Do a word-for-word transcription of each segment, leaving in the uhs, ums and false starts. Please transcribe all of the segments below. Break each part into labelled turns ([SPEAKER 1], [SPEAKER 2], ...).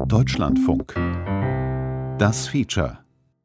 [SPEAKER 1] Deutschlandfunk. Das Feature.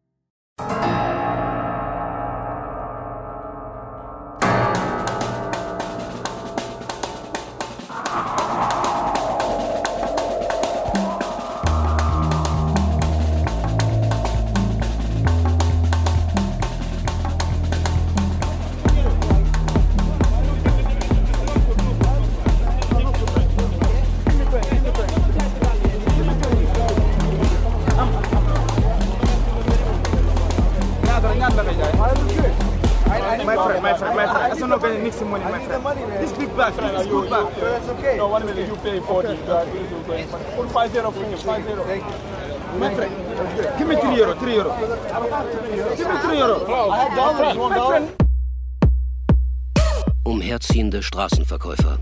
[SPEAKER 2] Umherziehende Straßenverkäufer.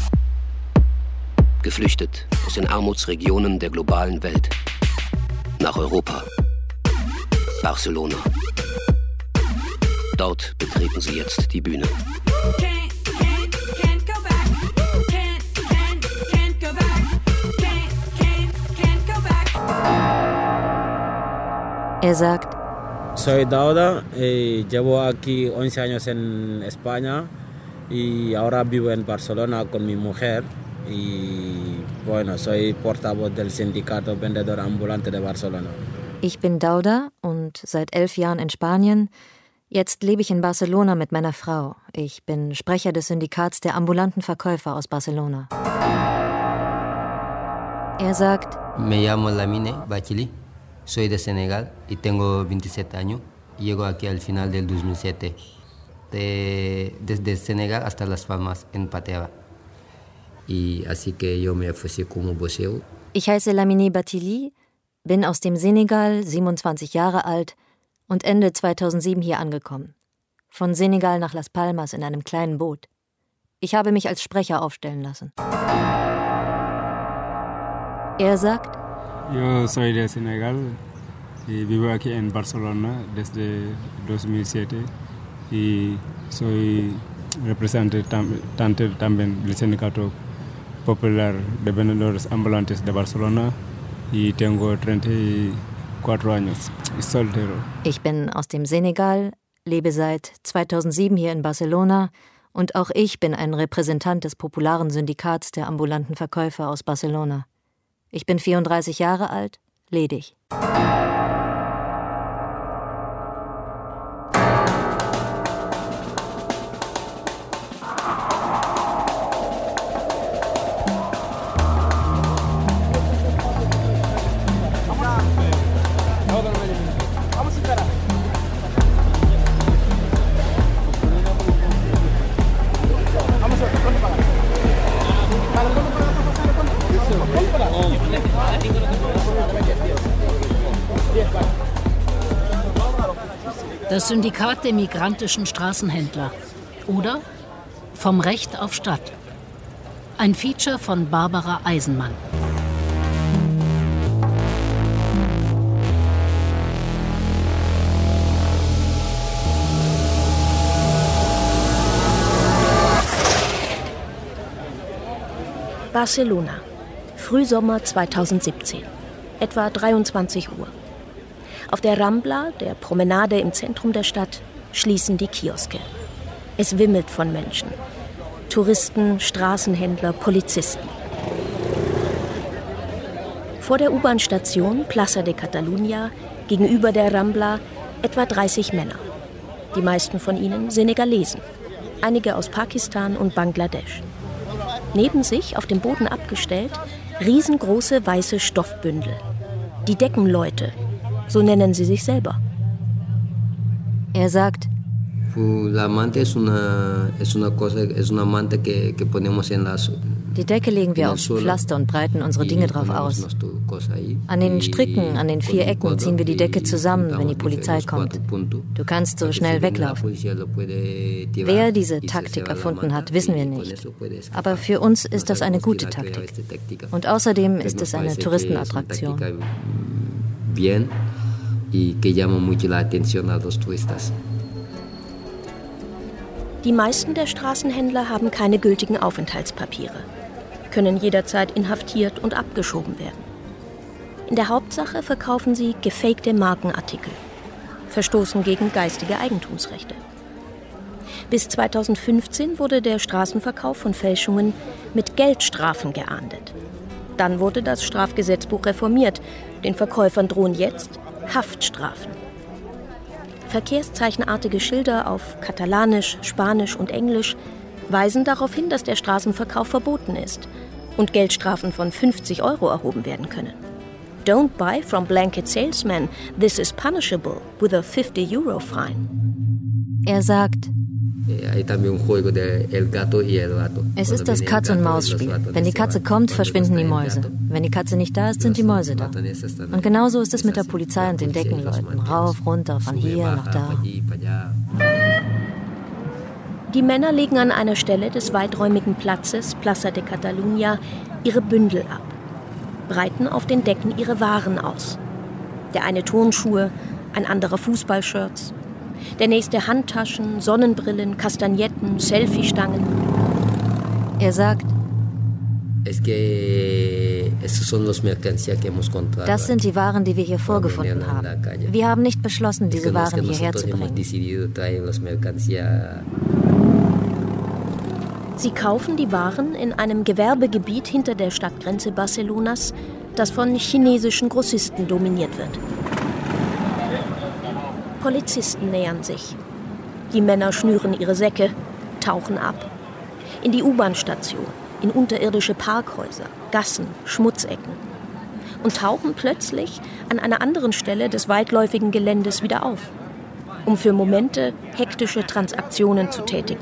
[SPEAKER 2] Geflüchtet aus den Armutsregionen der globalen Welt. Nach Europa. Barcelona. Dort betreten sie jetzt die Bühne.
[SPEAKER 3] Er sagt,
[SPEAKER 4] Soy Dauda, eh, llevo aquí once años en España y ahora vivo en Barcelona con mi mujer y bueno, soy portavoz del sindicato vendedor ambulante de Barcelona.
[SPEAKER 3] Ich bin Dauda und seit elf Jahren in Spanien. Jetzt lebe ich in Barcelona mit meiner Frau. Ich bin Sprecher des Syndikats der ambulanten Verkäufer aus Barcelona. Er sagt,
[SPEAKER 5] Me llamo Lamine Bachili, soy de Senegal y tengo veintisiete años. Llego aquí al final del dos mil siete. De, desde Senegal hasta Las Palmas en Patea. Y así que yo me ofrecí como vocero.
[SPEAKER 3] Ich heiße Lamine Batili, bin aus dem Senegal, siebenundzwanzig Jahre alt und Ende zweitausendsieben hier angekommen. Von Senegal nach Las Palmas in einem kleinen Boot. Ich habe mich als Sprecher aufstellen lassen. Er sagt,
[SPEAKER 6] Yo soy de Senegal y vivo aquí en Barcelona desde dos mil siete y soy representante también del Sindicato Popular de Vendedores Ambulantes de Barcelona y tengo treinta y cuatro años. Soltero.
[SPEAKER 3] Ich bin aus dem Senegal, lebe seit zweitausendsieben hier in Barcelona und auch ich bin ein Repräsentant des popularen Syndikats der ambulanten Verkäufer aus Barcelona. Ich bin vierunddreißig Jahre alt, ledig.
[SPEAKER 7] Das Syndikat der migrantischen Straßenhändler oder Vom Recht auf Stadt. Ein Feature von Barbara Eisenmann.
[SPEAKER 8] Barcelona, Frühsommer zweitausendsiebzehn, etwa dreiundzwanzig Uhr. Auf der Rambla, der Promenade im Zentrum der Stadt, schließen die Kioske. Es wimmelt von Menschen. Touristen, Straßenhändler, Polizisten. Vor der U-Bahn-Station Plaza de Catalunya, gegenüber der Rambla, etwa dreißig Männer. Die meisten von ihnen Senegalesen, einige aus Pakistan und Bangladesch. Neben sich, auf dem Boden abgestellt, riesengroße weiße Stoffbündel. Die Deckenleute, so nennen sie sich selber.
[SPEAKER 3] Er sagt, die Decke legen wir aufs Pflaster und breiten unsere Dinge drauf aus. An den Stricken, an den vier Ecken ziehen wir die Decke zusammen, wenn die Polizei kommt. Du kannst so schnell weglaufen. Wer diese Taktik erfunden hat, wissen wir nicht. Aber für uns ist das eine gute Taktik. Und außerdem ist es eine Touristenattraktion.
[SPEAKER 8] Die meisten der Straßenhändler haben keine gültigen Aufenthaltspapiere, können jederzeit inhaftiert und abgeschoben werden. In der Hauptsache verkaufen sie gefakte Markenartikel, verstoßen gegen geistige Eigentumsrechte. Bis zweitausendfünfzehn wurde der Straßenverkauf von Fälschungen mit Geldstrafen geahndet. Dann wurde das Strafgesetzbuch reformiert. Den Verkäufern drohen jetzt Haftstrafen. Verkehrszeichenartige Schilder auf Katalanisch, Spanisch und Englisch weisen darauf hin, dass der Straßenverkauf verboten ist und Geldstrafen von fünfzig Euro erhoben werden können. Don't buy from blanket salesman. This is punishable with a fifty euro fine.
[SPEAKER 3] Er sagt, es ist das Katz-und-Maus-Spiel. Wenn die Katze kommt, verschwinden die Mäuse. Wenn die Katze nicht da ist, sind die Mäuse da. Und genauso ist es mit der Polizei und den Deckenleuten. Rauf, runter, von hier nach da.
[SPEAKER 8] Die Männer legen an einer Stelle des weiträumigen Platzes, Plaza de Catalunya, ihre Bündel ab, breiten auf den Decken ihre Waren aus. Der eine Turnschuhe, ein anderer Fußballshirts. Der nächste Handtaschen, Sonnenbrillen, Kastagnetten, Selfie-Stangen.
[SPEAKER 3] Er sagt, das sind die Waren, die wir hier vorgefunden haben. Wir haben nicht beschlossen, diese Waren hierher zu bringen.
[SPEAKER 8] Sie kaufen die Waren in einem Gewerbegebiet hinter der Stadtgrenze Barcelonas, das von chinesischen Grossisten dominiert wird. Polizisten nähern sich. Die Männer schnüren ihre Säcke, tauchen ab. In die U-Bahn-Station, in unterirdische Parkhäuser, Gassen, Schmutzecken. Und tauchen plötzlich an einer anderen Stelle des weitläufigen Geländes wieder auf, um für Momente hektische Transaktionen zu tätigen.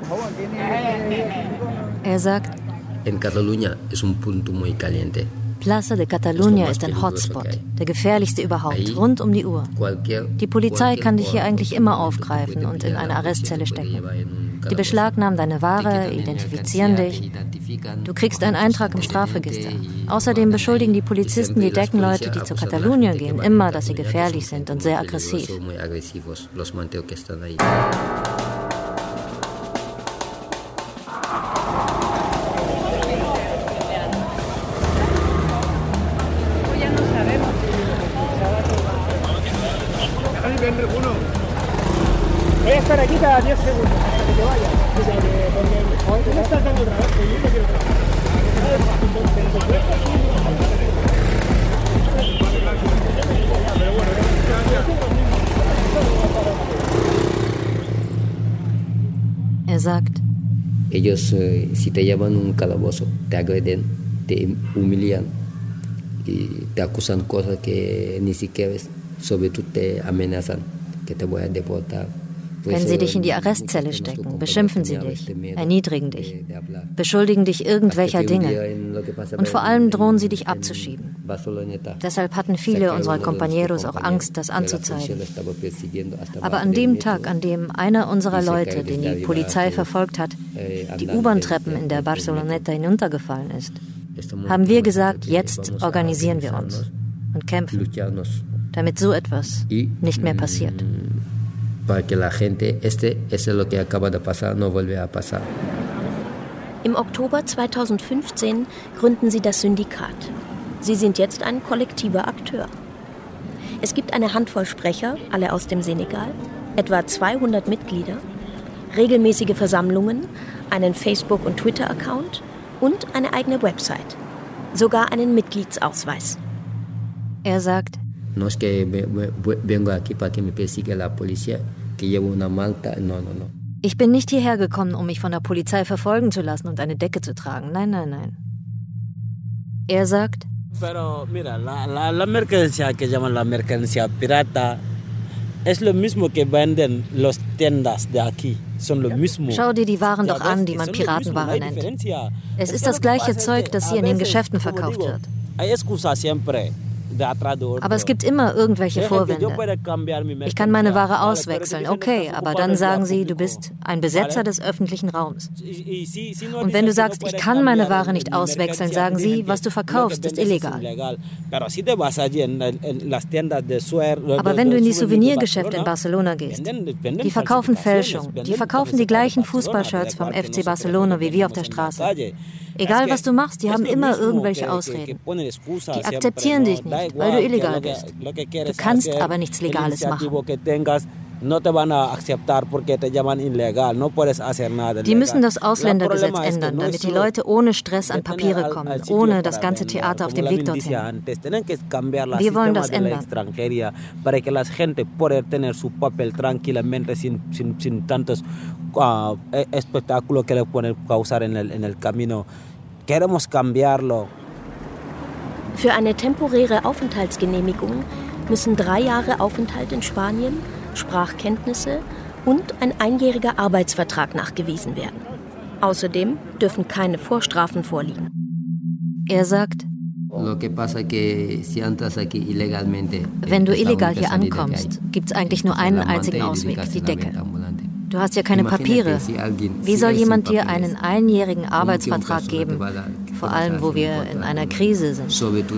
[SPEAKER 3] Er sagt,
[SPEAKER 5] in Catalunya ist un punto muy caliente.
[SPEAKER 3] Plaza de Catalunya ist ein Hotspot, der gefährlichste überhaupt, rund um die Uhr. Die Polizei kann dich hier eigentlich immer aufgreifen und in eine Arrestzelle stecken. Die beschlagnahmen deine Ware, identifizieren dich. Du kriegst einen Eintrag im Strafregister. Außerdem beschuldigen die Polizisten die Deckenleute, die zu Catalunya gehen, immer, dass sie gefährlich sind und sehr aggressiv.
[SPEAKER 9] Voy a estar aquí cada diez segundos hasta que te vayas. Porque no estás dando trabajo, yo no quiero trabajar.
[SPEAKER 3] Er sagt,
[SPEAKER 5] ellos eh, si te llevan un calabozo, te agreden, te humillan y te acusan cosas que ni siquiera ves, sobre todo te amenazan que te voy a deportar.
[SPEAKER 3] Wenn sie dich in die Arrestzelle stecken, beschimpfen sie dich, erniedrigen dich, beschuldigen dich irgendwelcher Dinge und vor allem drohen sie dich abzuschieben. Deshalb hatten viele unserer Compañeros auch Angst, das anzuzeigen. Aber an dem Tag, an dem einer unserer Leute, den die Polizei verfolgt hat, die U-Bahn-Treppen in der Barceloneta hinuntergefallen ist, haben wir gesagt, jetzt organisieren wir uns und kämpfen, damit so etwas nicht mehr passiert.
[SPEAKER 8] Im Oktober zweitausendfünfzehn gründen sie das Syndikat. Sie sind jetzt ein kollektiver Akteur. Es gibt eine Handvoll Sprecher, alle aus dem Senegal, etwa zweihundert Mitglieder, regelmäßige Versammlungen, einen Facebook- und Twitter-Account und eine eigene Website. Sogar einen Mitgliedsausweis.
[SPEAKER 3] Er sagt,
[SPEAKER 5] No es que vengo aquí para que me persiga la policía, que llevo una manta. No, no, no.
[SPEAKER 3] Ich bin nicht hierher gekommen, um mich von der Polizei verfolgen zu lassen und eine Decke zu tragen. Nein, nein, nein. Er sagt,
[SPEAKER 4] Pero mira, la, la, la mercancía que llaman la mercancía pirata es lo mismo que venden los tiendas de aquí. Son lo mismo.
[SPEAKER 3] Schau dir die Waren doch an, die man Piratenware nennt. Es ist das gleiche Zeug, das hier in den Geschäften verkauft wird. Aber es gibt immer irgendwelche Vorwände. Ich kann meine Ware auswechseln, okay, aber dann sagen sie, du bist ein Besetzer des öffentlichen Raums. Und wenn du sagst, ich kann meine Ware nicht auswechseln, sagen sie, was du verkaufst, ist illegal. Aber wenn du in die Souvenirgeschäfte in Barcelona gehst, die verkaufen Fälschung, die verkaufen die gleichen Fußballshirts vom F C Barcelona wie wir auf der Straße. Egal was du machst, die haben immer irgendwelche Ausreden. Die akzeptieren dich nicht, weil du illegal bist. Du kannst aber nichts Legales machen. Die müssen das Ausländergesetz ändern, damit die Leute ohne Stress an Papiere kommen, ohne das ganze Theater auf dem Weg dorthin. Wir wollen das ändern.
[SPEAKER 8] Für eine temporäre Aufenthaltsgenehmigung müssen drei Jahre Aufenthalt in Spanien, Sprachkenntnisse und ein einjähriger Arbeitsvertrag nachgewiesen werden. Außerdem dürfen keine Vorstrafen vorliegen.
[SPEAKER 3] Er sagt, wenn du illegal hier ankommst, gibt es eigentlich nur einen einzigen Ausweg, die Decke. Du hast ja keine Papiere. Wie soll jemand dir einen einjährigen Arbeitsvertrag geben? Vor allem, wo wir in einer Krise sind.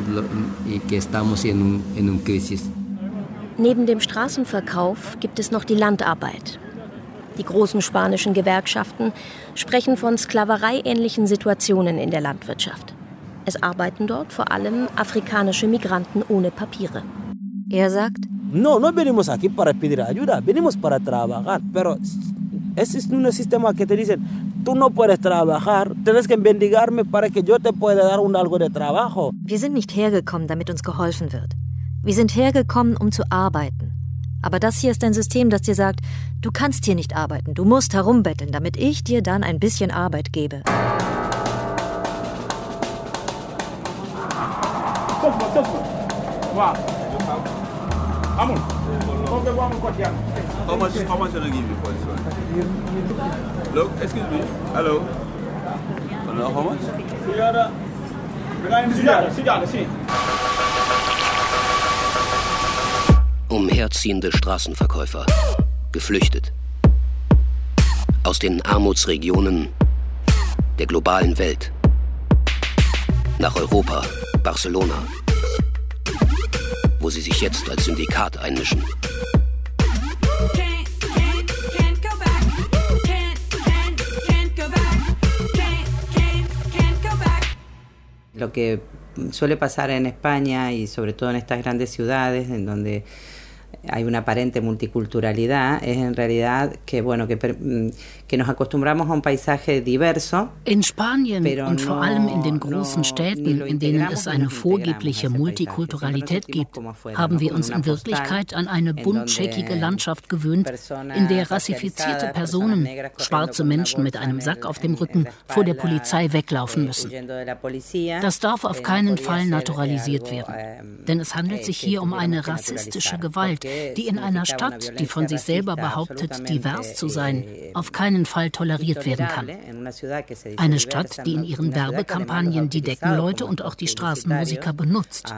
[SPEAKER 8] Neben dem Straßenverkauf gibt es noch die Landarbeit. Die großen spanischen Gewerkschaften sprechen von sklavereiähnlichen Situationen in der Landwirtschaft. Es arbeiten dort vor allem afrikanische Migranten ohne Papiere.
[SPEAKER 3] Er sagt,
[SPEAKER 10] No, no venimos aquí para pedir ayuda, venimos para trabajar, pero ese es un sistema que te dicen, tú no puedes trabajar, tienes que mendigarme para que yo te pueda dar un algo de trabajo.
[SPEAKER 3] Wir sind nicht hergekommen, damit uns geholfen wird. Wir sind hergekommen, um zu arbeiten. Aber das hier ist ein System, das dir sagt, du kannst hier nicht arbeiten, du musst herumbetteln, damit ich dir dann ein bisschen Arbeit gebe.
[SPEAKER 11] Wow. Amon. How much, how much can I give you for this one? Look, excuse me. Hello. Hello, how much?
[SPEAKER 2] Umherziehende Straßenverkäufer. Geflüchtet. Aus den Armutsregionen der globalen Welt. Nach Europa, Barcelona, wo sie sich jetzt als Syndikat einmischen.
[SPEAKER 12] Lo que suele pasar en España y sobre todo en estas grandes ciudades en donde hay una aparente multiculturalidad, es en realidad que, bueno, que, que nos acostumbramos a un paisaje diverso.
[SPEAKER 7] In Spanien und vor allem in den großen Städten, in denen es eine vorgebliche Multikulturalität gibt, haben wir uns in Wirklichkeit an eine buntscheckige Landschaft gewöhnt, in der rassifizierte Personen, schwarze Menschen mit einem Sack auf dem Rücken, vor der Polizei weglaufen müssen. Das darf auf keinen Fall naturalisiert werden, denn es handelt sich hier um eine rassistische Gewalt, die in einer Stadt, die von sich selber behauptet, divers zu sein, auf keinen Fall toleriert werden kann. Eine Stadt, die in ihren Werbekampagnen die Deckenleute und auch die Straßenmusiker benutzt.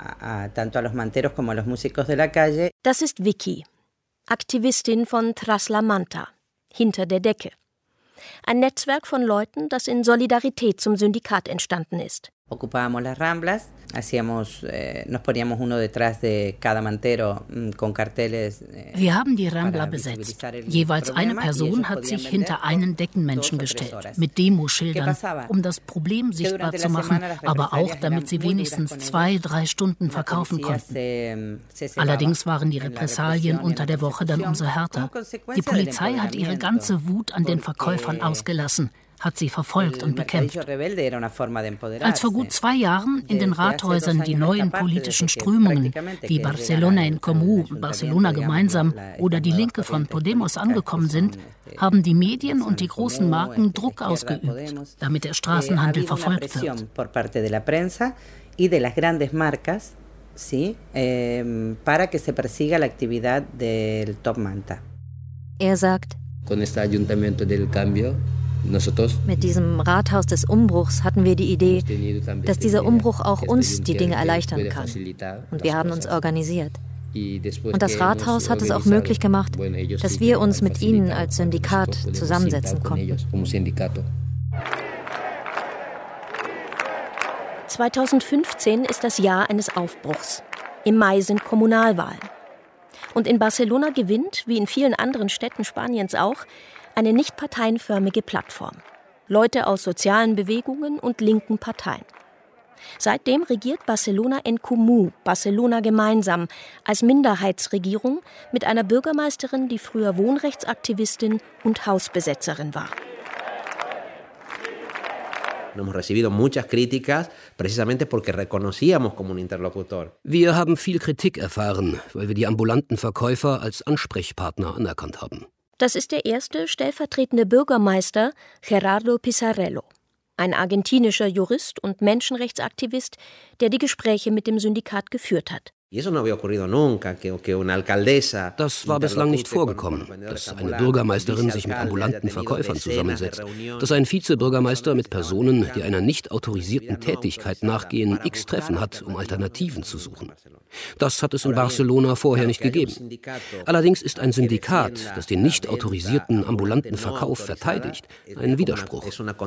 [SPEAKER 8] Das ist Vicky, Aktivistin von Tras la Manta, hinter der Decke. Ein Netzwerk von Leuten, das in Solidarität zum Syndikat entstanden ist.
[SPEAKER 12] Ocupábamos las Ramblas, hacíamos, eh, nos poníamos uno detrás de cada mantero con carteles. Eh,
[SPEAKER 7] Wir haben die Rambla besetzt. Jeweils eine Person hat sich hinter einen Deckenmenschen gestellt, mit Demoschildern, um das Problem sichtbar zu machen, aber auch, damit sie wenigstens zwei, drei Stunden verkaufen konnten. Allerdings waren die Repressalien unter der Woche dann umso härter. Die Polizei hat ihre ganze Wut an den Verkäufern ausgelassen, hat sie verfolgt und bekämpft. Als vor gut zwei Jahren in den Rathäusern die neuen politischen Strömungen wie Barcelona en Comú, Barcelona gemeinsam oder die Linke von Podemos angekommen sind, haben die Medien und die großen Marken Druck ausgeübt, damit der Straßenhandel verfolgt wird.
[SPEAKER 3] Er sagt, mit diesem Rathaus des Umbruchs hatten wir die Idee, dass dieser Umbruch auch uns die Dinge erleichtern kann. Und wir haben uns organisiert. Und das Rathaus hat es auch möglich gemacht, dass wir uns mit ihnen als Syndikat zusammensetzen konnten.
[SPEAKER 8] zweitausendfünfzehn ist das Jahr eines Aufbruchs. Im Mai sind Kommunalwahlen. Und in Barcelona gewinnt, wie in vielen anderen Städten Spaniens auch, eine nicht parteienförmige Plattform. Leute aus sozialen Bewegungen und linken Parteien. Seitdem regiert Barcelona en Comú, Barcelona gemeinsam, als Minderheitsregierung mit einer Bürgermeisterin, die früher Wohnrechtsaktivistin und Hausbesetzerin war.
[SPEAKER 2] Wir haben viel Kritik erfahren, weil wir die ambulanten Verkäufer als Ansprechpartner anerkannt haben.
[SPEAKER 8] Das ist der erste stellvertretende Bürgermeister, Gerardo Pizarello. Ein argentinischer Jurist und Menschenrechtsaktivist, der die Gespräche mit dem Syndikat geführt hat.
[SPEAKER 2] Das war bislang nicht vorgekommen, dass eine Bürgermeisterin sich mit ambulanten Verkäufern zusammensetzt, dass ein Vizebürgermeister mit Personen, die einer nicht autorisierten Tätigkeit nachgehen, x Treffen hat, um Alternativen zu suchen. Das hat es in Barcelona vorher nicht gegeben. Allerdings ist ein Syndikat, das den nicht autorisierten ambulanten Verkauf verteidigt, ein Widerspruch.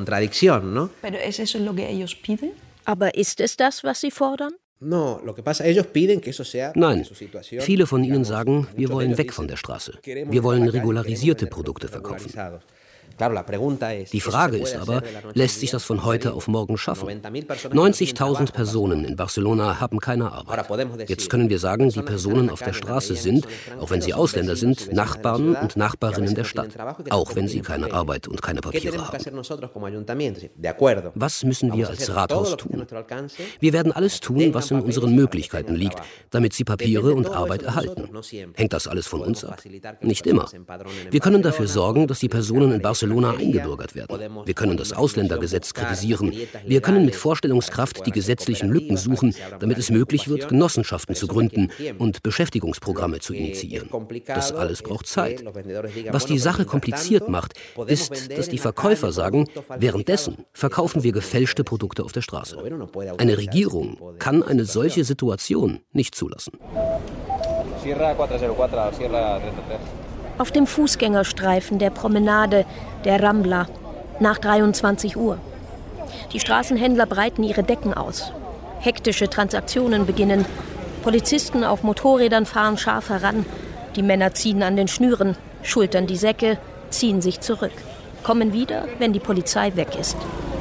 [SPEAKER 8] Aber ist es das, was Sie fordern?
[SPEAKER 2] Nein, viele von ihnen sagen, wir wollen weg von der Straße. Wir wollen regularisierte Produkte verkaufen. Die Frage ist aber, lässt sich das von heute auf morgen schaffen? neunzigtausend Personen in Barcelona haben keine Arbeit. Jetzt können wir sagen, die Personen auf der Straße sind, auch wenn sie Ausländer sind, Nachbarn und Nachbarinnen der Stadt, auch wenn sie keine Arbeit und keine Papiere haben. Was müssen wir als Rathaus tun? Wir werden alles tun, was in unseren Möglichkeiten liegt, damit sie Papiere und Arbeit erhalten. Hängt das alles von uns ab? Nicht immer. Wir können dafür sorgen, dass die Personen in Barcelona eingebürgert werden. Wir können das Ausländergesetz kritisieren. Wir können mit Vorstellungskraft die gesetzlichen Lücken suchen, damit es möglich wird, Genossenschaften zu gründen und Beschäftigungsprogramme zu initiieren. Das alles braucht Zeit. Was die Sache kompliziert macht, ist, dass die Verkäufer sagen, währenddessen verkaufen wir gefälschte Produkte auf der Straße. Eine Regierung kann eine solche Situation nicht zulassen.
[SPEAKER 8] Auf dem Fußgängerstreifen der Promenade, der Rambla, nach dreiundzwanzig Uhr. Die Straßenhändler breiten ihre Decken aus. Hektische Transaktionen beginnen. Polizisten auf Motorrädern fahren scharf heran. Die Männer ziehen an den Schnüren, schultern die Säcke, ziehen sich zurück. Kommen wieder, wenn die Polizei weg ist.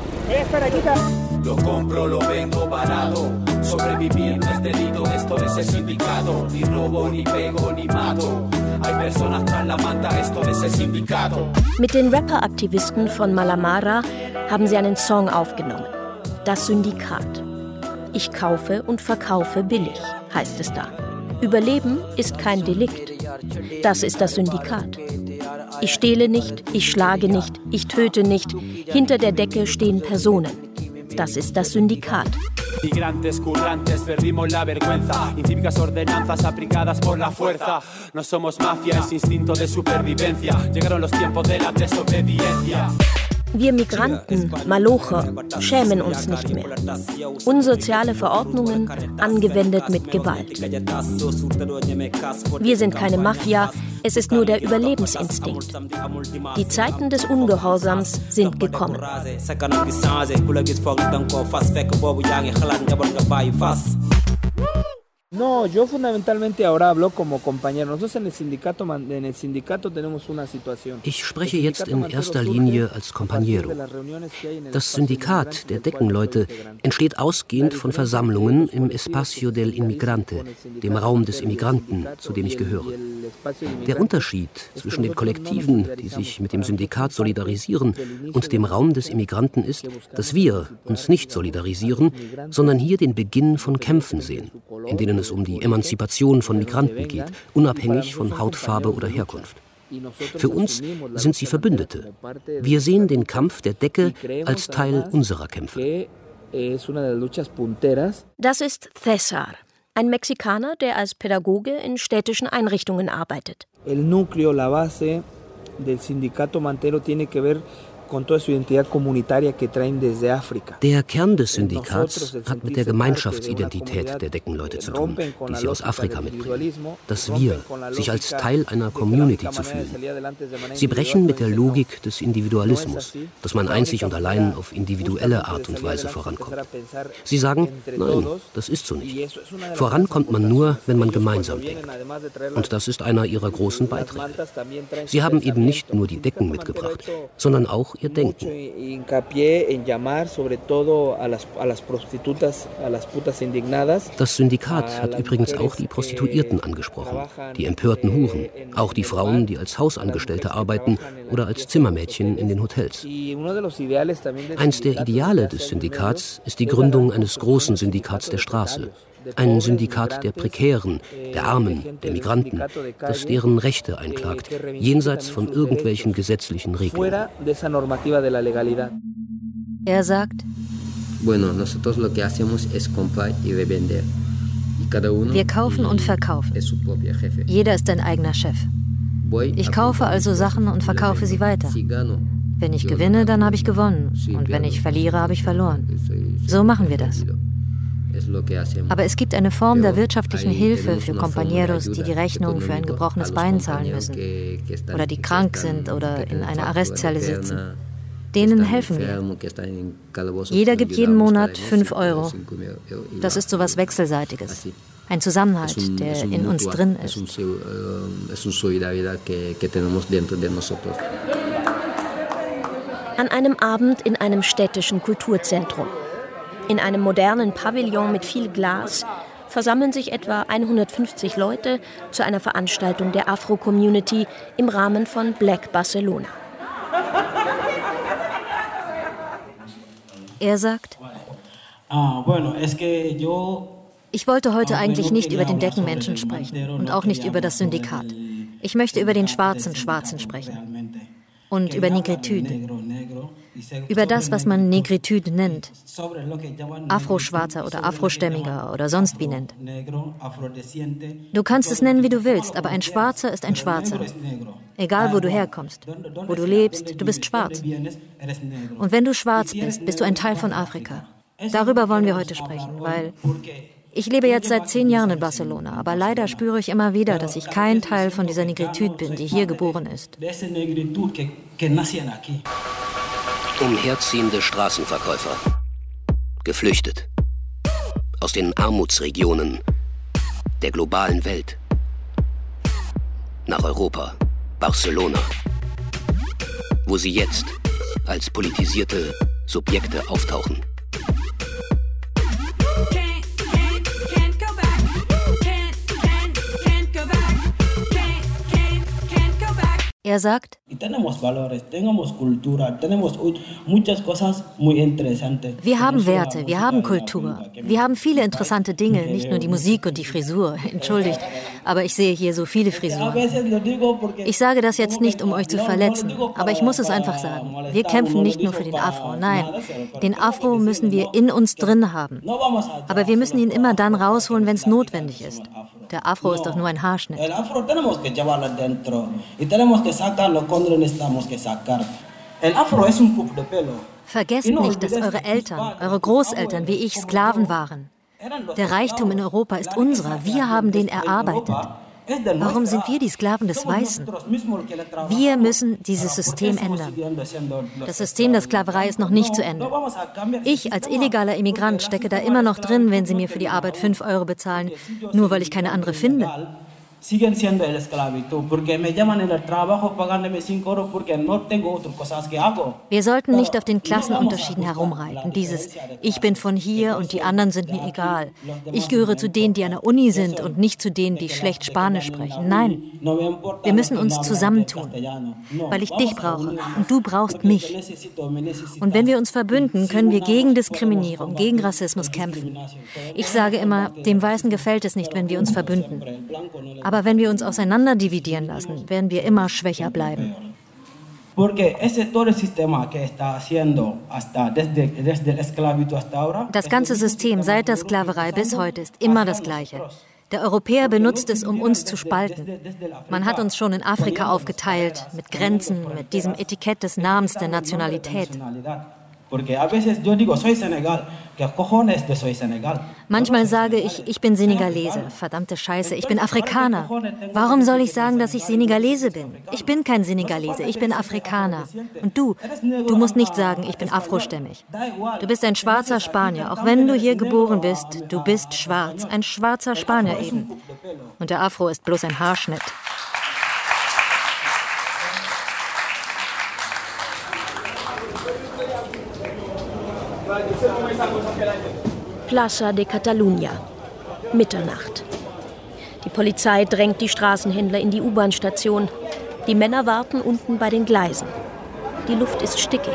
[SPEAKER 8] Lo compro, lo vendo barato. Sobrevivir no es delito, esto es el sindicato. Ni robo, ni pego, ni mato. Hay personas tras la manta, esto es el sindicato. Mit den Rapper-Aktivisten von Malamara haben sie einen Song aufgenommen. Das Syndikat. Ich kaufe und verkaufe billig, heißt es da. Überleben ist kein Delikt. Das ist das Syndikat. Ich stehle nicht, ich schlage nicht, ich töte nicht. Hinter der Decke stehen Personen. Das ist das Syndikat. Migrantes currantes perdimos la vergüenza, incívicas ordenanzas aplicadas por la fuerza. No somos mafia, es instinto de supervivencia. Llegaron los tiempos de la desobediencia. Wir Migranten, Malocher, schämen uns nicht mehr. Unsoziale Verordnungen, angewendet mit Gewalt. Wir sind keine Mafia, es ist nur der Überlebensinstinkt. Die Zeiten des Ungehorsams sind gekommen.
[SPEAKER 10] No, yo fundamentalmente ahora hablo como compañero. Nosotros en el sindicato, en el sindicato tenemos una situación.
[SPEAKER 2] Ich spreche jetzt in erster Linie als Compañero. Das Syndikat der Deckenleute entsteht ausgehend von Versammlungen im Espacio del Inmigrante, dem Raum des Immigranten, zu dem ich gehöre. Der Unterschied zwischen den Kollektiven, die sich mit dem Syndikat solidarisieren, und dem Raum des Immigranten ist, dass wir uns nicht solidarisieren, sondern hier den Beginn von Kämpfen sehen, in denen es um die Emanzipation von Migranten geht, unabhängig von Hautfarbe oder Herkunft. Für uns sind sie Verbündete. Wir sehen den Kampf der Decke als Teil unserer Kämpfe.
[SPEAKER 8] Das ist César, ein Mexikaner, der als Pädagoge in städtischen Einrichtungen arbeitet.
[SPEAKER 10] El núcleo, la base del sindicato mantero tiene que ver
[SPEAKER 2] Der Kern des Syndikats hat mit der Gemeinschaftsidentität der Deckenleute zu tun, die sie aus Afrika mitbringen. Das Wir, sich als Teil einer Community zu fühlen. Sie brechen mit der Logik des Individualismus, dass man einzig und allein auf individuelle Art und Weise vorankommt. Sie sagen, nein, das ist so nicht. Vorankommt man nur, wenn man gemeinsam denkt. Und das ist einer ihrer großen Beiträge. Sie haben eben nicht nur die Decken mitgebracht, sondern auch ihr Denken. Das Syndikat hat übrigens auch die Prostituierten angesprochen, die empörten Huren, auch die Frauen, die als Hausangestellte arbeiten oder als Zimmermädchen in den Hotels. Eins der Ideale des Syndikats ist die Gründung eines großen Syndikats der Straße. Ein Syndikat der Prekären, der Armen, der Migranten, das deren Rechte einklagt, jenseits von irgendwelchen gesetzlichen Regelungen.
[SPEAKER 3] Er sagt, wir kaufen und verkaufen. Jeder ist ein eigener Chef. Ich kaufe also Sachen und verkaufe sie weiter. Wenn ich gewinne, dann habe ich gewonnen. Und wenn ich verliere, habe ich verloren. So machen wir das. Aber es gibt eine Form der wirtschaftlichen Hilfe für Compañeros, die die Rechnung für ein gebrochenes Bein zahlen müssen oder die krank sind oder in einer Arrestzelle sitzen. Denen helfen wir. Jeder gibt jeden Monat fünf Euro. Das ist so was Wechselseitiges. Ein Zusammenhalt, der in uns drin ist.
[SPEAKER 8] An einem Abend in einem städtischen Kulturzentrum. In einem modernen Pavillon mit viel Glas versammeln sich etwa hundertfünfzig Leute zu einer Veranstaltung der Afro-Community im Rahmen von Black Barcelona.
[SPEAKER 3] Er sagt, ich wollte heute eigentlich nicht über den Deckenmenschen sprechen und auch nicht über das Syndikat. Ich möchte über den schwarzen Schwarzen sprechen und über Negritude. Über das, was man Negritude nennt. Afroschwarzer oder Afrostämmiger oder sonst wie nennt. Du kannst es nennen, wie du willst, aber ein Schwarzer ist ein Schwarzer. Egal, wo du herkommst, wo du lebst, du bist schwarz. Und wenn du schwarz bist, bist du ein Teil von Afrika. Darüber wollen wir heute sprechen, weil ich lebe jetzt seit zehn Jahren in Barcelona, aber leider spüre ich immer wieder, dass ich kein Teil von dieser Negritude bin, die hier geboren ist.
[SPEAKER 2] Umherziehende Straßenverkäufer. Geflüchtet. Aus den Armutsregionen der globalen Welt. Nach Europa, Barcelona. Wo sie jetzt als politisierte Subjekte auftauchen.
[SPEAKER 3] Er sagt, wir haben Werte, wir haben Kultur, wir haben viele interessante Dinge, nicht nur die Musik und die Frisur. Entschuldigt, aber ich sehe hier so viele Frisuren. Ich sage das jetzt nicht, um euch zu verletzen, aber ich muss es einfach sagen. Wir kämpfen nicht nur für den Afro, nein. Den Afro müssen wir in uns drin haben. Aber wir müssen ihn immer dann rausholen, wenn es notwendig ist. Der Afro ist doch nur ein Haarschnitt. Vergesst nicht, dass eure Eltern, eure Großeltern wie ich Sklaven waren. Der Reichtum in Europa ist unserer. Wir haben den erarbeitet. Warum sind wir die Sklaven des Weißen? Wir müssen dieses System ändern. Das System der Sklaverei ist noch nicht zu Ende. Ich als illegaler Immigrant stecke da immer noch drin, wenn sie mir für die Arbeit fünf Euro bezahlen, nur weil ich keine andere finde.
[SPEAKER 13] siguen siendo el esclavitud, porque me llaman en el trabajo pagándome cinco euros porque no tengo otras cosas que hago.
[SPEAKER 3] Wir sollten nicht auf den Klassenunterschieden herumreiten. Dieses Ich bin von hier und die anderen sind mir egal. Ich gehöre zu denen, die an der Uni sind und nicht zu denen, die schlecht Spanisch sprechen. Nein, wir müssen uns zusammentun, weil ich dich brauche und du brauchst mich. Und wenn wir uns verbünden, können wir gegen Diskriminierung, gegen Rassismus kämpfen. Ich sage immer, dem Weißen gefällt es nicht, wenn wir uns verbünden. Aber wenn wir uns auseinander dividieren lassen, werden wir immer schwächer bleiben. Das ganze System seit der Sklaverei bis heute ist immer das Gleiche. Der Europäer benutzt es, um uns zu spalten. Man hat uns schon in Afrika aufgeteilt, mit Grenzen, mit diesem Etikett des Namens der Nationalität. Manchmal sage ich, ich bin Senegalese. Verdammte Scheiße, ich bin Afrikaner. Warum soll ich sagen, dass ich Senegalese bin? Ich bin kein Senegalese, ich bin Afrikaner. Und du, du musst nicht sagen, ich bin afrostämmig. Du bist ein schwarzer Spanier, auch wenn du hier geboren bist. Du bist schwarz, ein schwarzer Spanier eben. Und der Afro ist bloß ein Haarschnitt.
[SPEAKER 8] Plaza de Catalunya, Mitternacht. Die Polizei drängt die Straßenhändler in die U-Bahn-Station. Die Männer warten unten bei den Gleisen. Die Luft ist stickig.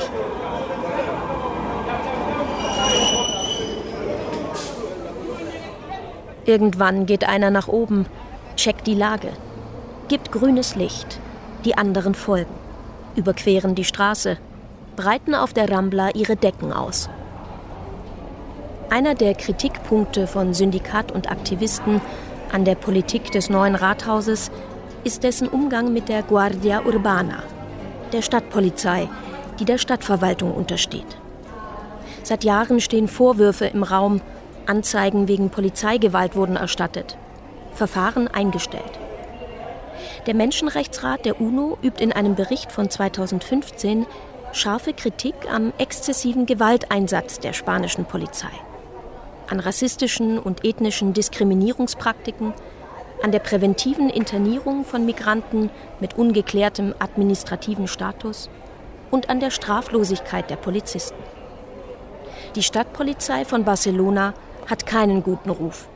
[SPEAKER 8] Irgendwann geht einer nach oben, checkt die Lage, gibt grünes Licht. Die anderen folgen, überqueren die Straße, breiten auf der Rambla ihre Decken aus. Einer der Kritikpunkte von Syndikat und Aktivisten an der Politik des neuen Rathauses ist dessen Umgang mit der Guardia Urbana, der Stadtpolizei, die der Stadtverwaltung untersteht. Seit Jahren stehen Vorwürfe im Raum, Anzeigen wegen Polizeigewalt wurden erstattet, Verfahren eingestellt. Der Menschenrechtsrat der UNO übt in einem Bericht von zweitausendfünfzehn scharfe Kritik am exzessiven Gewalteinsatz der spanischen Polizei, an rassistischen und ethnischen Diskriminierungspraktiken, an der präventiven Internierung von Migranten mit ungeklärtem administrativen Status und an der Straflosigkeit der Polizisten. Die Stadtpolizei von Barcelona hat keinen guten Ruf.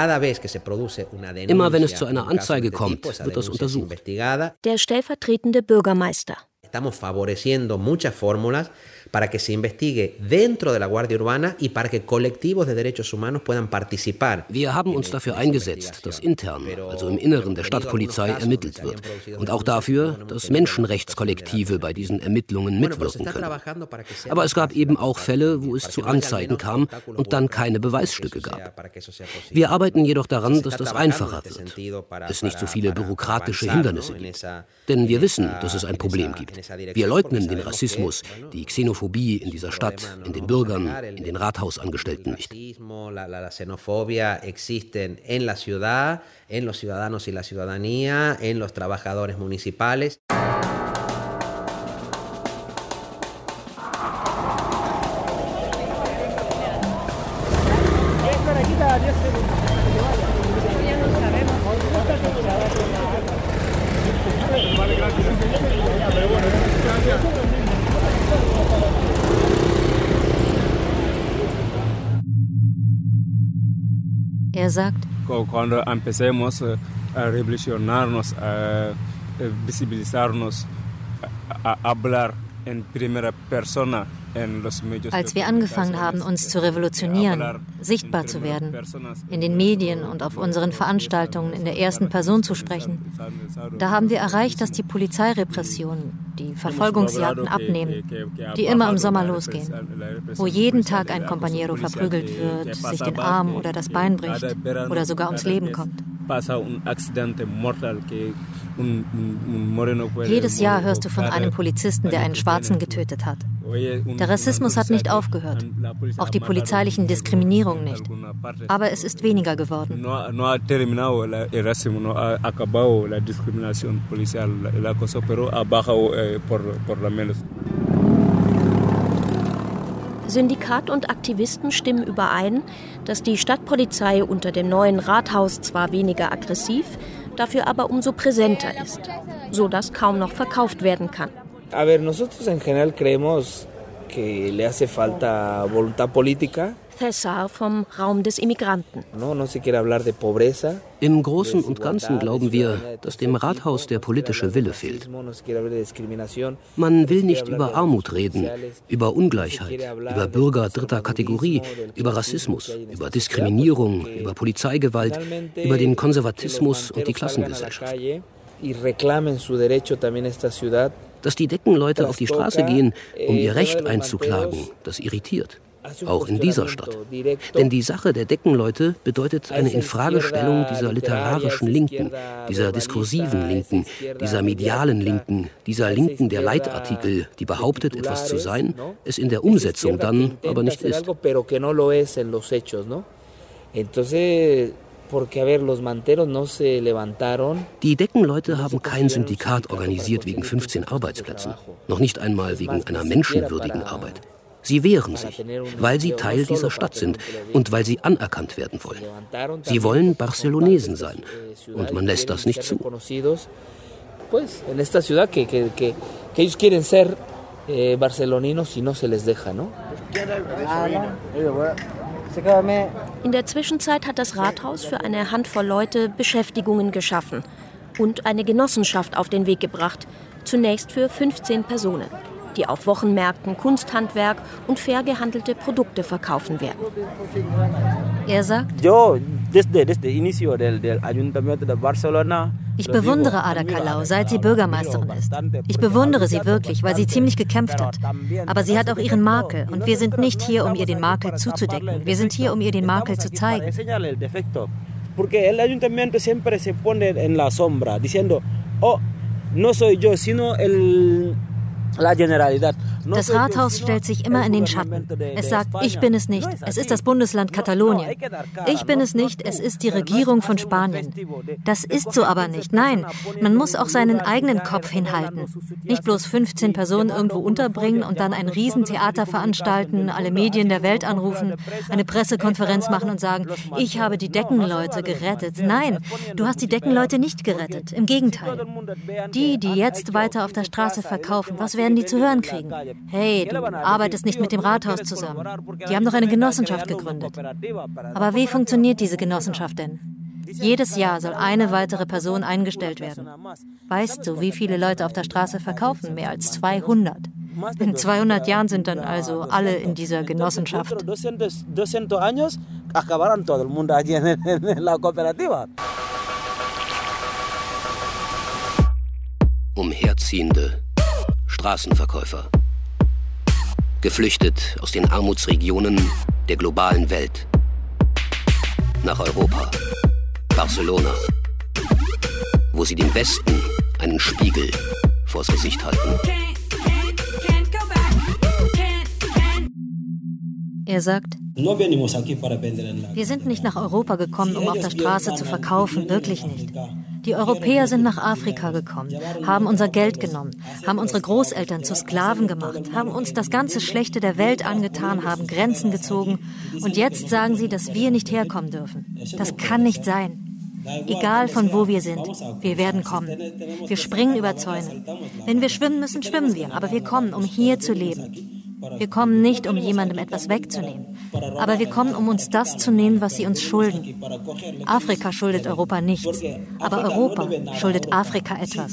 [SPEAKER 2] Immer wenn es zu einer Anzeige kommt, wird das untersucht.
[SPEAKER 8] Der stellvertretende Bürgermeister.
[SPEAKER 14] Estamos favoreciendo muchas fórmulas para que se investigue dentro de la Guardia Urbana y para que colectivos de derechos humanos puedan participar.
[SPEAKER 2] Wir haben uns dafür eingesetzt, dass intern, also im Inneren der Stadtpolizei, ermittelt wird. Und auch dafür, dass Menschenrechtskollektive bei diesen Ermittlungen mitwirken können. Aber es gab eben auch Fälle, wo es zu Anzeigen kam und dann keine Beweisstücke gab. Wir arbeiten jedoch daran, dass das einfacher wird, es nicht so viele bürokratische Hindernisse gibt. Denn wir wissen, dass es ein Problem gibt. Wir leugnen den Rassismus, die Xenophobie in dieser Stadt, in den Bürgern, in den Rathausangestellten nicht.
[SPEAKER 14] La xenofobia existen en la ciudad, en los ciudadanos y la ciudadanía, en los trabajadores municipales.
[SPEAKER 3] Er sagt,
[SPEAKER 6] cuando empecemos a revolucionarnos, a visibilizarnos, a hablar en primera persona.
[SPEAKER 3] Als wir angefangen haben, uns zu revolutionieren, sichtbar zu werden, in den Medien und auf unseren Veranstaltungen in der ersten Person zu sprechen, da haben wir erreicht, dass die Polizeirepressionen, die Verfolgungsjagden abnehmen, die immer im Sommer losgehen, wo jeden Tag ein Compañero verprügelt wird, sich den Arm oder das Bein bricht oder sogar ums Leben kommt. Jedes Jahr hörst du von einem Polizisten, der einen Schwarzen getötet hat. Der Rassismus hat nicht aufgehört, auch die polizeilichen Diskriminierungen nicht. Aber es ist weniger geworden.
[SPEAKER 8] Syndikat und Aktivisten stimmen überein, dass die Stadtpolizei unter dem neuen Rathaus zwar weniger aggressiv, dafür aber umso präsenter ist, sodass kaum noch verkauft werden kann.
[SPEAKER 10] A ver, nosotros en general creemos que le hace falta voluntad política.
[SPEAKER 8] César vom Raum des Immigranten.
[SPEAKER 10] No, no se quiere hablar de pobreza.
[SPEAKER 2] Im Großen und Ganzen glauben wir, dass dem Rathaus der politische Wille fehlt. Man will nicht über Armut reden, über Ungleichheit, über Bürger dritter Kategorie, über Rassismus, über Diskriminierung, über Polizeigewalt, über den Konservatismus und die Klassengesellschaft. Dass die Deckenleute auf die Straße gehen, um ihr Recht einzuklagen, das irritiert. Auch in dieser Stadt. Denn die Sache der Deckenleute bedeutet eine Infragestellung dieser literarischen Linken, dieser diskursiven Linken, dieser medialen Linken, dieser Linken der Leitartikel, die behauptet, etwas zu sein, es in der Umsetzung dann aber nicht ist. Die Deckenleute haben kein Syndikat organisiert wegen fünfzehn Arbeitsplätzen, noch nicht einmal wegen einer menschenwürdigen Arbeit. Sie wehren sich, weil sie Teil dieser Stadt sind und weil sie anerkannt werden wollen. Sie wollen Barcelonesen sein und man lässt das nicht zu.
[SPEAKER 10] Barceloninos y no se les deja, ¿no?
[SPEAKER 8] In der Zwischenzeit hat das Rathaus für eine Handvoll Leute Beschäftigungen geschaffen und eine Genossenschaft auf den Weg gebracht, zunächst für fünfzehn Personen, die auf Wochenmärkten Kunsthandwerk und fair gehandelte Produkte verkaufen werden.
[SPEAKER 3] Er sagt, ich bewundere Ada Colau, seit sie Bürgermeisterin ist. Ich bewundere sie wirklich, weil sie ziemlich gekämpft hat. Aber sie hat auch ihren Makel und wir sind nicht hier, um ihr den Makel zuzudecken. Wir sind hier, um ihr den Makel zu zeigen.
[SPEAKER 10] Porque el ayuntamiento siempre se pone en la sombra, diciendo, oh, no soy yo, sino el...
[SPEAKER 3] Das Rathaus stellt sich immer in den Schatten. Es sagt, ich bin es nicht, es ist das Bundesland Katalonien. Ich bin es nicht, es ist die Regierung von Spanien. Das ist so aber nicht. Nein, man muss auch seinen eigenen Kopf hinhalten. Nicht bloß fünfzehn Personen irgendwo unterbringen und dann ein Riesentheater veranstalten, alle Medien der Welt anrufen, eine Pressekonferenz machen und sagen, ich habe die Deckenleute gerettet. Nein, du hast die Deckenleute nicht gerettet. Im Gegenteil. Die, die jetzt weiter auf der Straße verkaufen, was werden die zu hören kriegen? Hey, du arbeitest nicht mit dem Rathaus zusammen. Die haben doch eine Genossenschaft gegründet. Aber wie funktioniert diese Genossenschaft denn? Jedes Jahr soll eine weitere Person eingestellt werden. Weißt du, wie viele Leute auf der Straße verkaufen? Mehr als zweihundert. In zweihundert Jahren sind dann also alle in dieser Genossenschaft.
[SPEAKER 2] Umherziehende Straßenverkäufer. Geflüchtet aus den Armutsregionen der globalen Welt. Nach Europa, Barcelona, wo sie dem Westen einen Spiegel vors Gesicht halten.
[SPEAKER 3] Er sagt, wir sind nicht nach Europa gekommen, um auf der Straße zu verkaufen, wirklich nicht. Die Europäer sind nach Afrika gekommen, haben unser Geld genommen, haben unsere Großeltern zu Sklaven gemacht, haben uns das ganze Schlechte der Welt angetan, haben Grenzen gezogen und jetzt sagen sie, dass wir nicht herkommen dürfen. Das kann nicht sein. Egal von wo wir sind, wir werden kommen. Wir springen über Zäune. Wenn wir schwimmen müssen, schwimmen wir, aber wir kommen, um hier zu leben. Wir kommen nicht, um jemandem etwas wegzunehmen. Aber wir kommen, um uns das zu nehmen, was sie uns schulden. Afrika schuldet Europa nichts. Aber Europa schuldet Afrika etwas.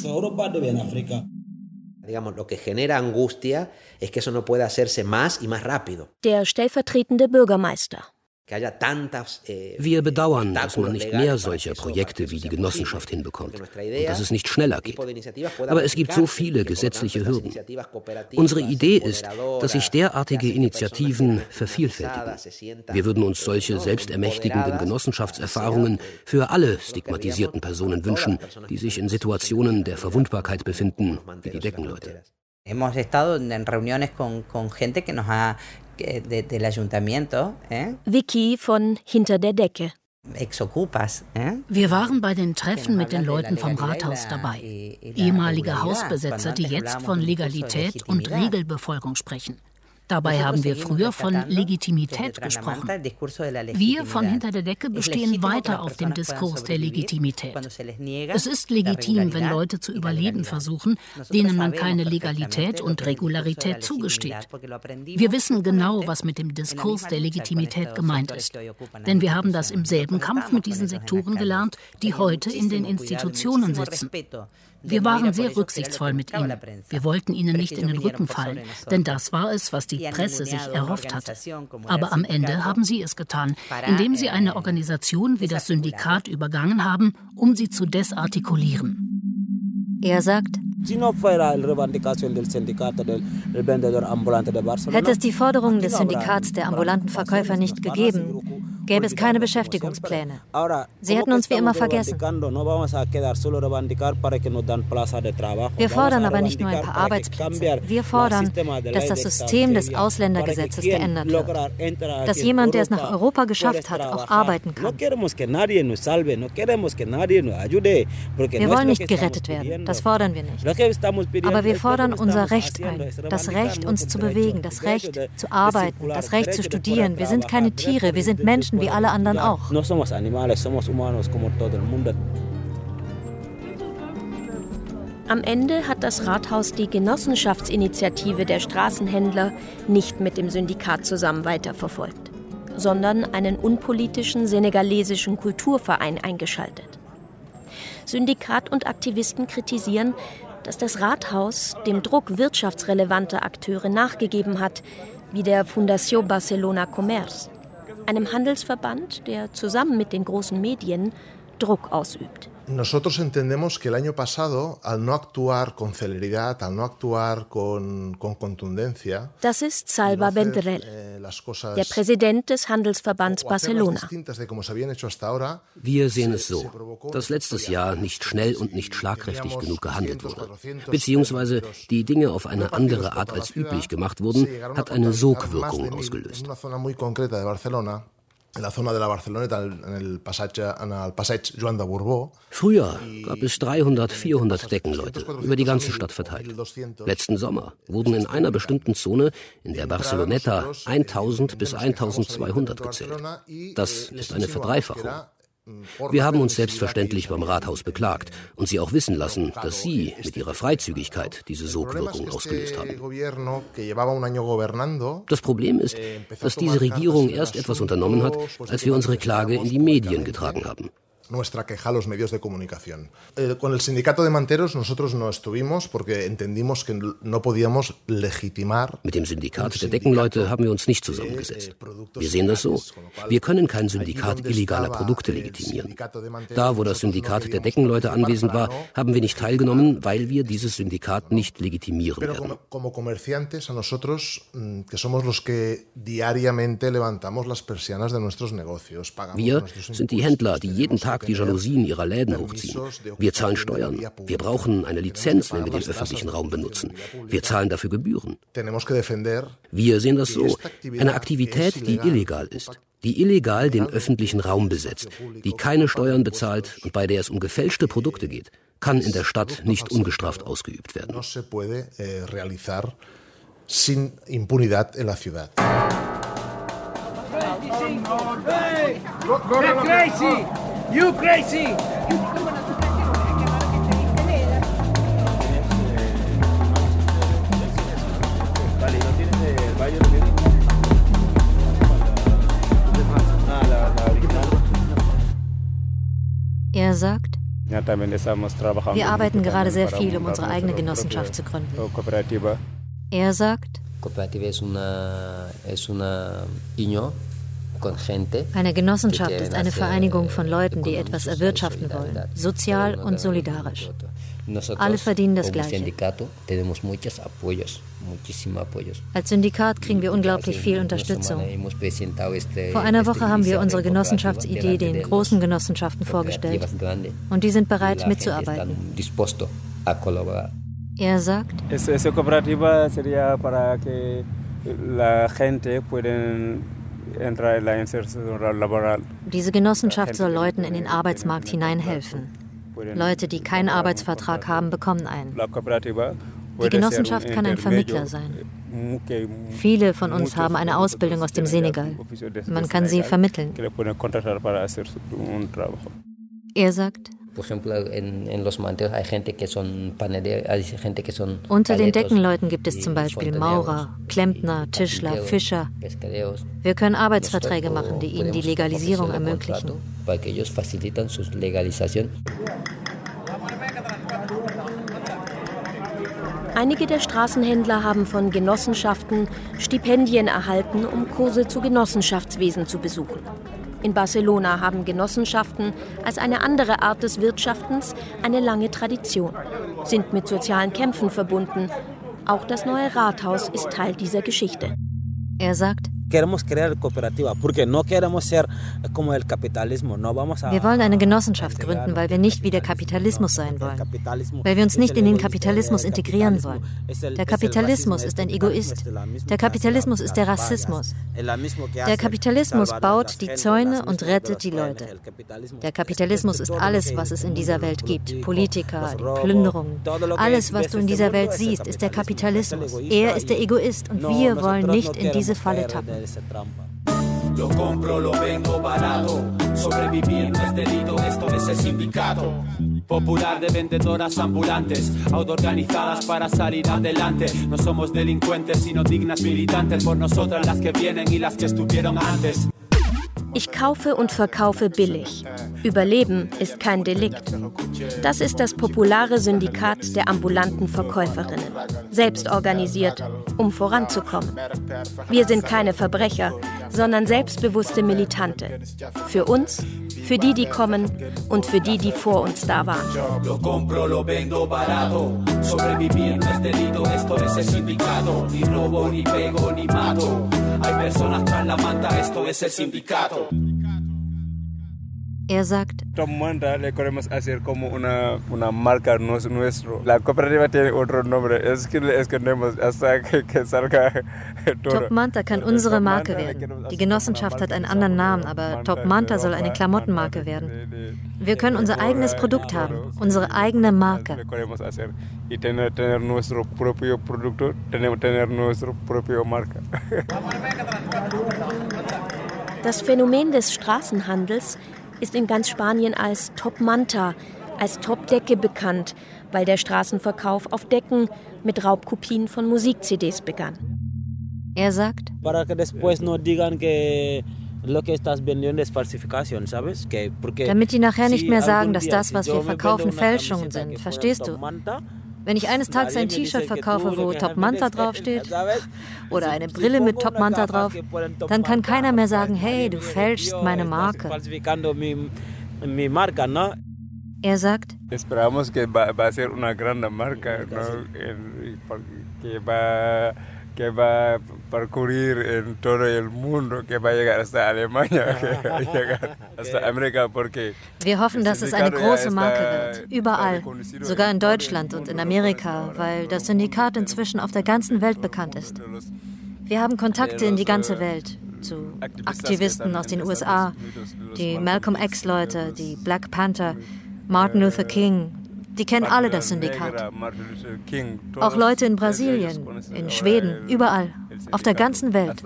[SPEAKER 8] Der stellvertretende Bürgermeister.
[SPEAKER 2] Wir bedauern, dass man nicht mehr solcher Projekte wie die Genossenschaft hinbekommt und dass es nicht schneller geht. Aber es gibt so viele gesetzliche Hürden. Unsere Idee ist, dass sich derartige Initiativen vervielfältigen. Wir würden uns solche selbstermächtigenden Genossenschaftserfahrungen für alle stigmatisierten Personen wünschen, die sich in Situationen der Verwundbarkeit befinden, wie die Deckenleute.
[SPEAKER 12] Hemos estado en reuniones con, con gente que nos ha de, del ayuntamiento. Eh?
[SPEAKER 8] Vicky von Hinter der Decke.
[SPEAKER 12] Ex-Ocupas. Eh?
[SPEAKER 7] Wir waren bei den Treffen mit den Leuten vom Rathaus dabei. Ehemalige Hausbesetzer, die jetzt von Legalität und Regelbefolgung sprechen. Dabei haben wir früher von Legitimität gesprochen. Wir von Hinter der Decke bestehen weiter auf dem Diskurs der Legitimität. Es ist legitim, wenn Leute zu überleben versuchen, denen man keine Legalität und Regularität zugesteht. Wir wissen genau, was mit dem Diskurs der Legitimität gemeint ist. Denn wir haben das im selben Kampf mit diesen Sektoren gelernt, die heute in den Institutionen sitzen. Wir waren sehr rücksichtsvoll mit ihnen. Wir wollten ihnen nicht in den Rücken fallen, denn das war es, was die Presse sich erhofft hatte. Aber am Ende haben sie es getan, indem sie eine Organisation wie das Syndikat übergangen haben, um sie zu desartikulieren.
[SPEAKER 3] Er sagt, hätte es die Forderungen des Syndikats der ambulanten Verkäufer nicht gegeben, gäbe es keine Beschäftigungspläne. Sie hätten uns wie immer vergessen. Wir fordern aber nicht nur ein paar Arbeitsplätze. Wir fordern, dass das System des Ausländergesetzes geändert wird. Dass jemand, der es nach Europa geschafft hat, auch arbeiten kann. Wir wollen nicht gerettet werden, das fordern wir nicht. Aber wir fordern unser Recht ein. Das Recht, uns zu bewegen, das Recht zu arbeiten, das Recht zu studieren. Wir sind keine Tiere, wir sind Menschen wie alle anderen auch.
[SPEAKER 8] Am Ende hat das Rathaus die Genossenschaftsinitiative der Straßenhändler nicht mit dem Syndikat zusammen weiterverfolgt. sondern einen unpolitischen senegalesischen Kulturverein eingeschaltet. Syndikat und Aktivisten kritisieren, dass das Rathaus dem Druck wirtschaftsrelevanter Akteure nachgegeben hat, wie der Fundació Barcelona Comerç, einem Handelsverband, der zusammen mit den großen Medien Druck ausübt.
[SPEAKER 15] Nosotros entendemos que el año pasado, al no actuar con celeridad, al no actuar con, con contundencia.
[SPEAKER 8] Das ist Salva Vendrell, der Präsident des Handelsverbands Barcelona.
[SPEAKER 2] Wir sehen es so, dass letztes Jahr nicht schnell und nicht schlagkräftig genug gehandelt wurde. Beziehungsweise die Dinge auf eine andere Art als üblich gemacht wurden, hat eine Sogwirkung ausgelöst. Früher gab es dreihundert, vierhundert Deckenleute, über die ganze Stadt verteilt. Letzten Sommer wurden in einer bestimmten Zone, in der Barceloneta, tausend bis eintausendzweihundert gezählt. Das ist eine Verdreifachung. Wir haben uns selbstverständlich beim Rathaus beklagt und sie auch wissen lassen, dass sie mit ihrer Freizügigkeit diese Sogwirkung ausgelöst haben. Das Problem ist, dass diese Regierung erst etwas unternommen hat, als wir unsere Klage in die Medien getragen haben.
[SPEAKER 15] Nuestra queja a los medios de comunicación. Eh, con el sindicato de manteros nosotros no estuvimos porque entendimos que no podíamos legitimar.
[SPEAKER 2] Mit dem Syndikat der Deckenleute haben wir uns nicht zusammengesetzt. Wir sehen das so. Wir können kein Syndikat illegaler Produkte legitimieren. Da, wo das Syndikat der Deckenleute anwesend war, haben wir nicht teilgenommen, weil wir dieses Syndikat nicht legitimieren werden.
[SPEAKER 15] Como comerciantes a nosotros que somos los que diariamente levantamos las persianas de nuestros negocios.
[SPEAKER 2] Wir sind die Händler, die jeden Tag die Jalousien ihrer Läden hochziehen. Wir zahlen Steuern. Wir brauchen eine Lizenz, wenn wir den öffentlichen Raum benutzen. Wir zahlen dafür Gebühren. Wir sehen das so. Eine Aktivität, die illegal ist, die illegal den öffentlichen Raum besetzt, die keine Steuern bezahlt und bei der es um gefälschte Produkte geht, kann in der Stadt nicht ungestraft ausgeübt werden.
[SPEAKER 15] Sin impunidad en la ciudad.
[SPEAKER 9] You're crazy! You crazy!
[SPEAKER 3] Er sagt, wir arbeiten gerade sehr viel, um unsere eigene Genossenschaft zu gründen. Er sagt, eine Genossenschaft ist eine Vereinigung von Leuten, die etwas erwirtschaften wollen, sozial und solidarisch. Alle verdienen das Gleiche. Als Syndikat kriegen wir unglaublich viel Unterstützung. Vor einer Woche haben wir unsere Genossenschaftsidee den großen Genossenschaften vorgestellt und die sind bereit mitzuarbeiten. Er sagt, diese Genossenschaft soll Leuten in den Arbeitsmarkt hineinhelfen. Leute, die keinen Arbeitsvertrag haben, bekommen einen. Die Genossenschaft kann ein Vermittler sein. Viele von uns haben eine Ausbildung aus dem Senegal. Man kann sie vermitteln. Er sagt, unter den Deckenleuten gibt es zum Beispiel Maurer, Klempner, Tischler, Fischer. Wir können Arbeitsverträge machen, die ihnen die Legalisierung ermöglichen.
[SPEAKER 8] Einige der Straßenhändler haben von Genossenschaften Stipendien erhalten, um Kurse zu Genossenschaftswesen zu besuchen. In Barcelona haben Genossenschaften als eine andere Art des Wirtschaftens eine lange Tradition, sind mit sozialen Kämpfen verbunden. Auch das neue Rathaus ist Teil dieser Geschichte.
[SPEAKER 3] Er sagt, wir wollen eine Genossenschaft gründen, weil wir nicht wie der Kapitalismus sein wollen. Weil wir uns nicht in den Kapitalismus integrieren wollen. Der Kapitalismus ist ein Egoist. Der Kapitalismus ist der Rassismus. Der Kapitalismus baut die Zäune und rettet die Leute. Der Kapitalismus ist alles, was es in dieser Welt gibt. Politiker, die Plünderungen. Alles, was du in dieser Welt siehst, ist der Kapitalismus. Er ist der Egoist und wir wollen nicht in diese Falle tappen.
[SPEAKER 16] Lo compro, lo vendo barato. Sobrevivir no es delito, esto es el sindicato. Popular de vendedoras ambulantes, autoorganizadas para salir adelante. No somos delincuentes, sino dignas militantes. Por nosotras las que vienen y las que estuvieron antes.
[SPEAKER 8] Ich kaufe und verkaufe billig. Überleben ist kein Delikt. Das ist das populare Syndikat der ambulanten Verkäuferinnen. Selbst organisiert, um voranzukommen. Wir sind keine Verbrecher, sondern selbstbewusste Militante. Für uns, für die, die kommen und für die, die vor uns da waren.
[SPEAKER 16] Lo compro, lo vendo barato. Sobrevivir no es delito, esto es el sindicato. Ni robo, ni pego, ni mato. Hay personas tras la manta, esto es el sindicato.
[SPEAKER 3] Er sagt,
[SPEAKER 6] Top Manta le queremos hacer como una, una marca nuestro. La cooperativa tiene otro nombre. Es que le escondemos hasta que, que salga todo.
[SPEAKER 3] Top Manta kann unsere Marke werden. Die Genossenschaft hat einen anderen Namen, aber Top Manta soll eine Klamottenmarke werden. Wir können unser eigenes Produkt haben, unsere eigene Marke.
[SPEAKER 6] Y tener, tener nuestro propio producto, tener, tener nuestro propio marca.
[SPEAKER 8] Das Phänomen des Straßenhandels ist in ganz Spanien als Top Manta, als Top-Decke bekannt, weil der Straßenverkauf auf Decken mit Raubkopien von Musik-C Ds begann.
[SPEAKER 3] Er sagt, damit die nachher nicht mehr sagen, dass das, was wir verkaufen, Fälschungen sind. Verstehst du? Wenn ich eines Tages ein T-Shirt verkaufe, wo Top Manta draufsteht, oder eine Brille mit Top Manta drauf, dann kann keiner mehr sagen, hey, du fälschst meine Marke. Er sagt,
[SPEAKER 6] Esperamos que va, va a ser una grande marca, ¿no? que va que va a parcourir en todo el mundo, que va a llegar hasta Alemania, que va a llegar hasta Amerika, porque
[SPEAKER 3] wir hoffen, dass es eine große Marke wird, überall, sogar in Deutschland und in Amerika, weil das Syndikat inzwischen auf der ganzen Welt bekannt ist. Wir haben Kontakte in die ganze Welt, zu Aktivisten aus den U S A, die Malcolm X-Leute, die Black Panther, Martin Luther King. Die kennen alle das Syndikat. Auch Leute in Brasilien, in Schweden, überall, auf der ganzen Welt.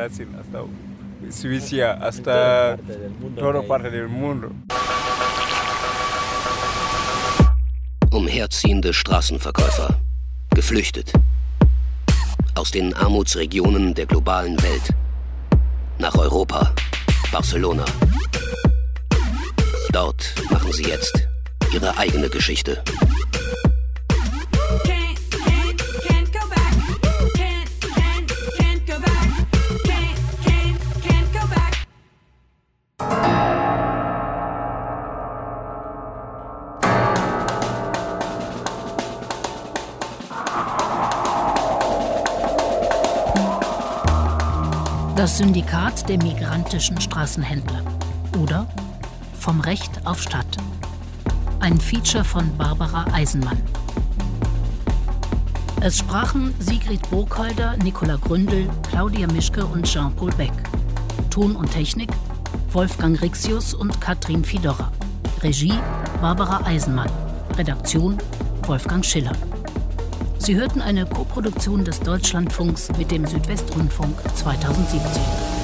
[SPEAKER 2] Umherziehende Straßenverkäufer, geflüchtet. Aus den Armutsregionen der globalen Welt. Nach Europa, Barcelona. Dort machen sie jetzt ihre eigene Geschichte.
[SPEAKER 7] Das Syndikat der migrantischen Straßenhändler oder Vom Recht auf Stadt. Ein Feature von Barbara Eisenmann. Es sprachen Sigrid Burkholder, Nicola Gründel, Claudia Mischke und Jean-Paul Beck. Ton und Technik Wolfgang Rixius und Katrin Fidorra. Regie Barbara Eisenmann. Redaktion Wolfgang Schiller. Sie hörten eine Koproduktion des Deutschlandfunks mit dem Südwestrundfunk zweitausendsiebzehn.